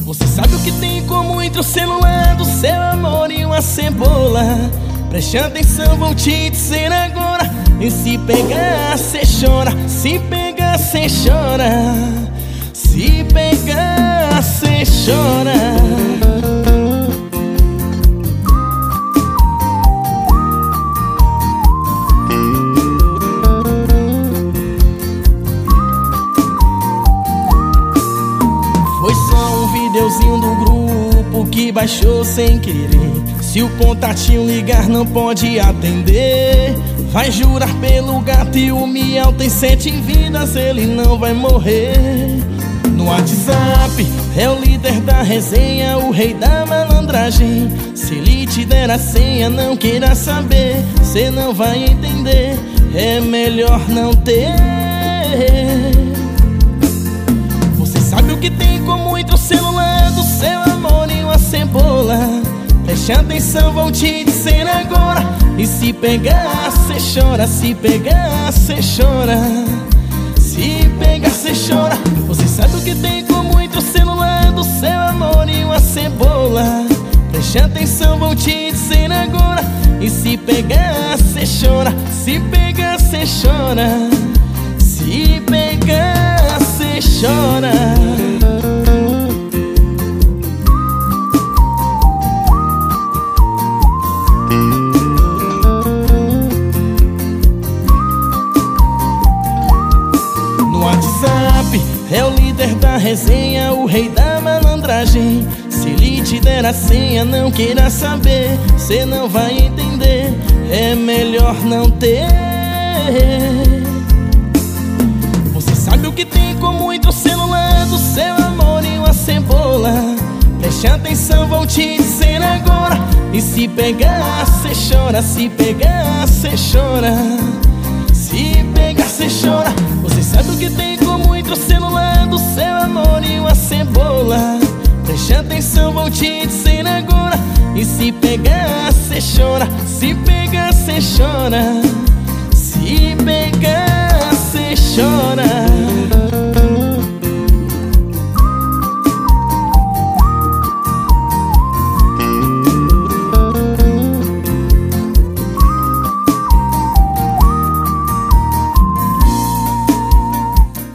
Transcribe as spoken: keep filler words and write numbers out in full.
Você sabe o que tem como entre o celular do seu amor e uma cebola? Preste atenção, vou te dizer agora. E se pegar, cê chora. Se pegar, cê chora. Se pegar, cê chora. Foi só um videozinho do grupo que baixou sem querer. Se o contatinho ligar não pode atender. Vai jurar pelo gato e o miau tem sete vidas, ele não vai morrer. No WhatsApp é o líder da resenha, o rei da malandragem. Se ele te der a senha, não queira saber, cê não vai entender, é melhor não ter. Você sabe o que tem como entre o celular do seu amor e uma cebola? Preste atenção, vou te dizer agora. E se pegar, cê chora. Se pegar, cê chora. Se pegar, cê chora. Você sabe o que tem como entre o celular do seu amor e uma cebola? Preste atenção, vou te dizer agora. E se pegar, cê chora. Se pegar, cê chora. Se pegar, cê chora. É o líder da resenha, o rei da malandragem. Se ele te der a senha, não queira saber, cê não vai entender, é melhor não ter. Você sabe o que tem como entre o celular do seu amor e uma cebola? Preste atenção, vou te dizer agora. E se pegar, cê chora. Se pegar, cê chora. Se pegar, cê chora. Você sabe o que tem como entre o celular do seu amor e uma cebola? Preste atenção, vou te dizer agora. E se pegar, cê chora. Se pegar, cê chora. Se pegar, cê chora.